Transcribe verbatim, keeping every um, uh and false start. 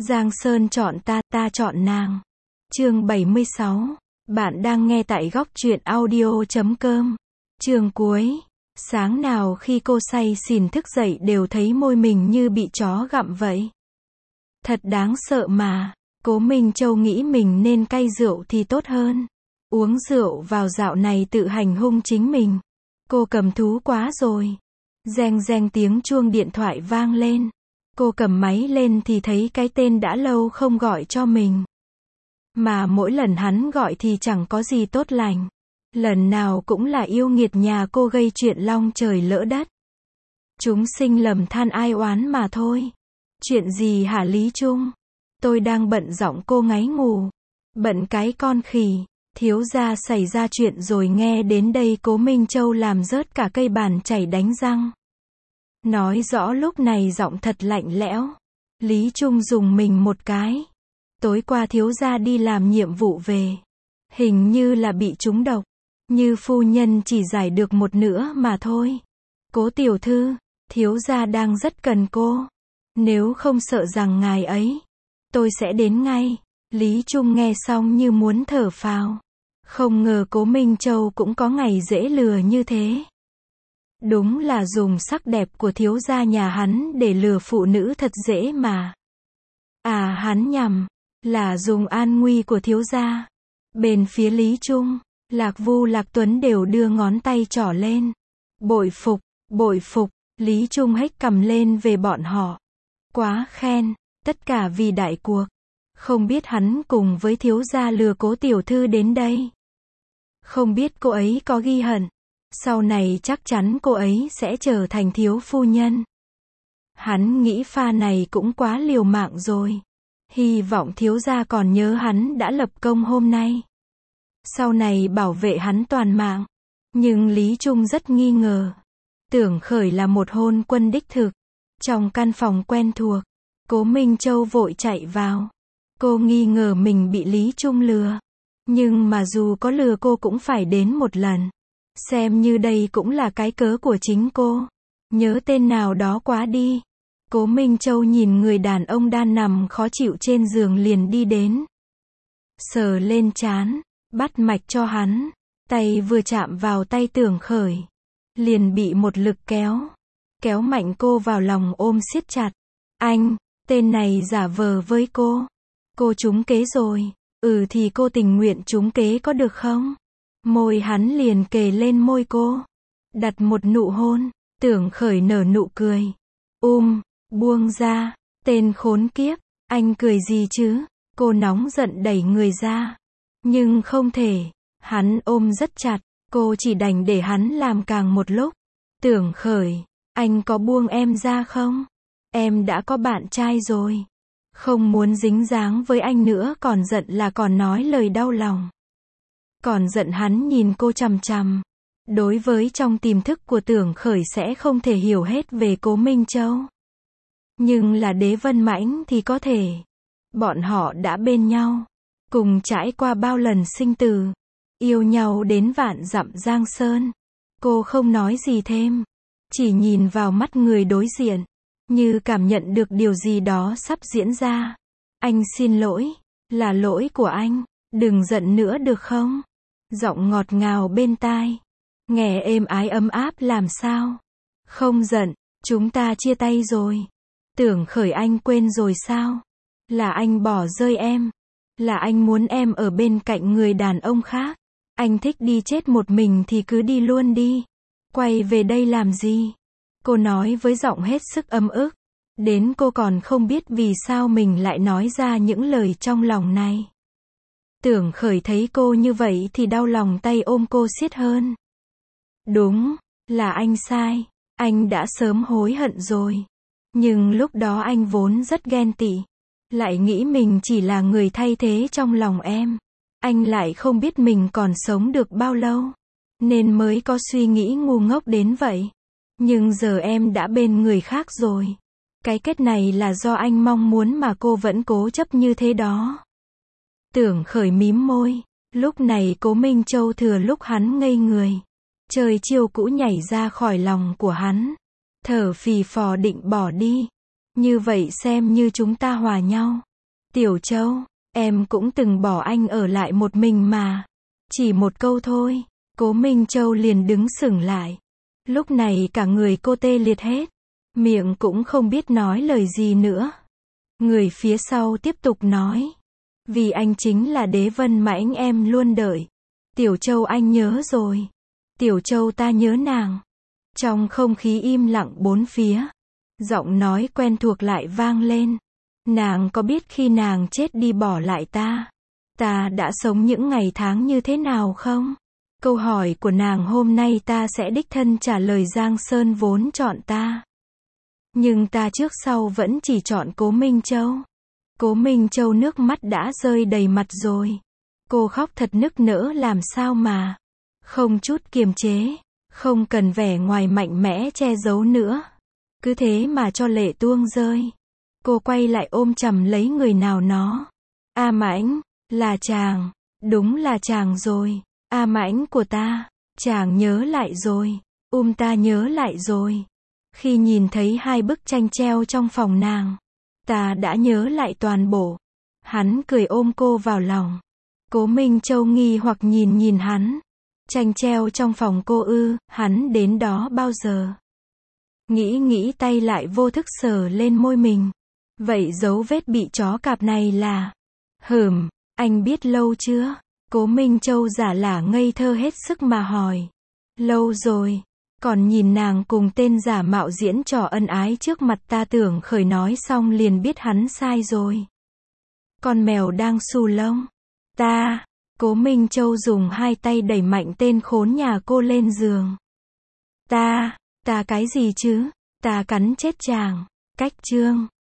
Giang Sơn chọn ta, ta chọn nàng. Chương bảy mươi sáu. Bạn đang nghe tại góc truyện audio chấm com. Chương cuối. Sáng nào khi cô say xỉn thức dậy đều thấy môi mình như bị chó gặm vậy. Thật đáng sợ mà. Cố Minh Châu nghĩ mình nên cai rượu thì tốt hơn. Uống rượu vào dạo này tự hành hung chính mình. Cô cầm thú quá rồi. Reng reng tiếng chuông điện thoại vang lên. Cô cầm máy lên thì thấy cái tên đã lâu không gọi cho mình. Mà mỗi lần hắn gọi thì chẳng có gì tốt lành. Lần nào cũng là yêu nghiệt nhà cô gây chuyện long trời lỡ đất. Chúng sinh lầm than ai oán mà thôi. Chuyện gì hả Lý Trung? Tôi đang bận giọng cô ngáy ngủ. Bận cái con khỉ. Thiếu gia xảy ra chuyện rồi. Nghe đến đây Cố Minh Châu làm rớt cả cây bàn chảy đánh răng. Nói rõ lúc này giọng thật lạnh lẽo. Lý Trung dùng mình một cái. Tối qua thiếu gia đi làm nhiệm vụ về. Hình như là bị trúng độc. Như phu nhân chỉ giải được một nửa mà thôi. Cố tiểu thư, thiếu gia đang rất cần cô. Nếu không sợ rằng ngài ấy, tôi sẽ đến ngay. Lý Trung nghe xong như muốn thở phào. Không ngờ Cố Minh Châu cũng có ngày dễ lừa như thế. Đúng là dùng sắc đẹp của thiếu gia nhà hắn để lừa phụ nữ thật dễ mà. À hắn nhầm, là dùng an nguy của thiếu gia. Bên phía Lý Trung, Lạc Vu Lạc Tuấn đều đưa ngón tay trỏ lên. Bội phục, bội phục, Lý Trung hếch cầm lên về bọn họ. Quá khen, tất cả vì đại cuộc. Không biết hắn cùng với thiếu gia lừa Cố tiểu thư đến đây. Không biết cô ấy có ghi hận. Sau này chắc chắn cô ấy sẽ trở thành thiếu phu nhân. Hắn nghĩ pha này cũng quá liều mạng rồi. Hy vọng thiếu gia còn nhớ hắn đã lập công hôm nay. Sau này bảo vệ hắn toàn mạng. Nhưng Lý Trung rất nghi ngờ. Tưởng Khởi là một hôn quân đích thực. Trong căn phòng quen thuộc, Cố Minh Châu vội chạy vào. Cô nghi ngờ mình bị Lý Trung lừa. Nhưng mà dù có lừa cô cũng phải đến một lần. Xem như đây cũng là cái cớ của chính cô. Nhớ tên nào đó quá đi. Cố Minh Châu nhìn người đàn ông đang nằm khó chịu trên giường liền đi đến. Sờ lên trán, bắt mạch cho hắn. Tay vừa chạm vào tay Tưởng Khởi. Liền bị một lực kéo. Kéo mạnh cô vào lòng ôm siết chặt. Anh, tên này giả vờ với cô. Cô trúng kế rồi. Ừ thì cô tình nguyện trúng kế có được không? Môi hắn liền kề lên môi cô. Đặt một nụ hôn. Tưởng Khởi nở nụ cười. Um, buông ra. Tên khốn kiếp. Anh cười gì chứ? Cô nóng giận đẩy người ra. Nhưng không thể. Hắn ôm rất chặt. Cô chỉ đành để hắn làm càng một lúc. Tưởng Khởi. Anh có buông em ra không? Em đã có bạn trai rồi. Không muốn dính dáng với anh nữa. Còn giận là còn nói lời đau lòng. Còn giận hắn nhìn cô chằm chằm. Đối với trong tiềm thức của Tưởng Khởi sẽ không thể hiểu hết về Cố Minh Châu. Nhưng là Đế Vân Mãnh thì có thể. Bọn họ đã bên nhau. Cùng trải qua bao lần sinh tử. Yêu nhau đến vạn dặm giang sơn. Cô không nói gì thêm. Chỉ nhìn vào mắt người đối diện. Như cảm nhận được điều gì đó sắp diễn ra. Anh xin lỗi. Là lỗi của anh. Đừng giận nữa được không? Giọng ngọt ngào bên tai. Nghe êm ái ấm áp làm sao? Không giận, chúng ta chia tay rồi. Tưởng Khởi anh quên rồi sao? Là anh bỏ rơi em. Là anh muốn em ở bên cạnh người đàn ông khác. Anh thích đi chết một mình thì cứ đi luôn đi. Quay về đây làm gì? Cô nói với giọng hết sức ấm ức. Đến cô còn không biết vì sao mình lại nói ra những lời trong lòng này. Tưởng Khởi thấy cô như vậy thì đau lòng tay ôm cô siết hơn. Đúng, là anh sai. Anh đã sớm hối hận rồi. Nhưng lúc đó anh vốn rất ghen tị. Lại nghĩ mình chỉ là người thay thế trong lòng em. Anh lại không biết mình còn sống được bao lâu. Nên mới có suy nghĩ ngu ngốc đến vậy. Nhưng giờ em đã bên người khác rồi. Cái kết này là do anh mong muốn mà cô vẫn cố chấp như thế đó. Tưởng Khởi mím môi. Lúc này Cố Minh Châu thừa lúc hắn ngây người. Chơi chiêu cũ nhảy ra khỏi lòng của hắn. Thở phì phò định bỏ đi. Như vậy xem như chúng ta hòa nhau. Tiểu Châu, em cũng từng bỏ anh ở lại một mình mà. Chỉ một câu thôi, Cố Minh Châu liền đứng sững lại. Lúc này cả người cô tê liệt hết, miệng cũng không biết nói lời gì nữa. Người phía sau tiếp tục nói, vì anh chính là Đế Vân mà anh em luôn đợi. Tiểu Châu anh nhớ rồi. Tiểu Châu ta nhớ nàng. Trong không khí im lặng bốn phía, giọng nói quen thuộc lại vang lên. Nàng có biết khi nàng chết đi bỏ lại ta, ta đã sống những ngày tháng như thế nào không? Câu hỏi của nàng hôm nay ta sẽ đích thân trả lời. Giang Sơn vốn chọn ta, nhưng ta trước sau vẫn chỉ chọn Cố Minh Châu. Cố Minh Châu nước mắt đã rơi đầy mặt rồi. Cô khóc thật nức nở làm sao mà không chút kiềm chế, không cần vẻ ngoài mạnh mẽ che giấu nữa. Cứ thế mà cho lệ tuông rơi. Cô quay lại ôm chầm lấy người nào nó. A Mãnh, là chàng, đúng là chàng rồi. A Mãnh của ta, chàng nhớ lại rồi. Um ta nhớ lại rồi. Khi nhìn thấy hai bức tranh treo trong phòng nàng, ta đã nhớ lại toàn bộ. Hắn cười ôm cô vào lòng. Cố Minh Châu nghi hoặc nhìn nhìn hắn. Tranh treo trong phòng cô ư, hắn đến đó bao giờ? Nghĩ nghĩ tay lại vô thức sờ lên môi mình. Vậy dấu vết bị chó cạp này là? Hừm, anh biết lâu chưa? Cố Minh Châu giả lả ngây thơ hết sức mà hỏi. Lâu rồi. Còn nhìn nàng cùng tên giả mạo diễn trò ân ái trước mặt ta tưởng khởi nói xong liền biết hắn sai rồi. Con mèo đang xù lông. Ta, Cố Minh Châu dùng hai tay đẩy mạnh tên khốn nhà cô lên giường. Ta, ta cái gì chứ? Ta cắn chết chàng. Cách chương.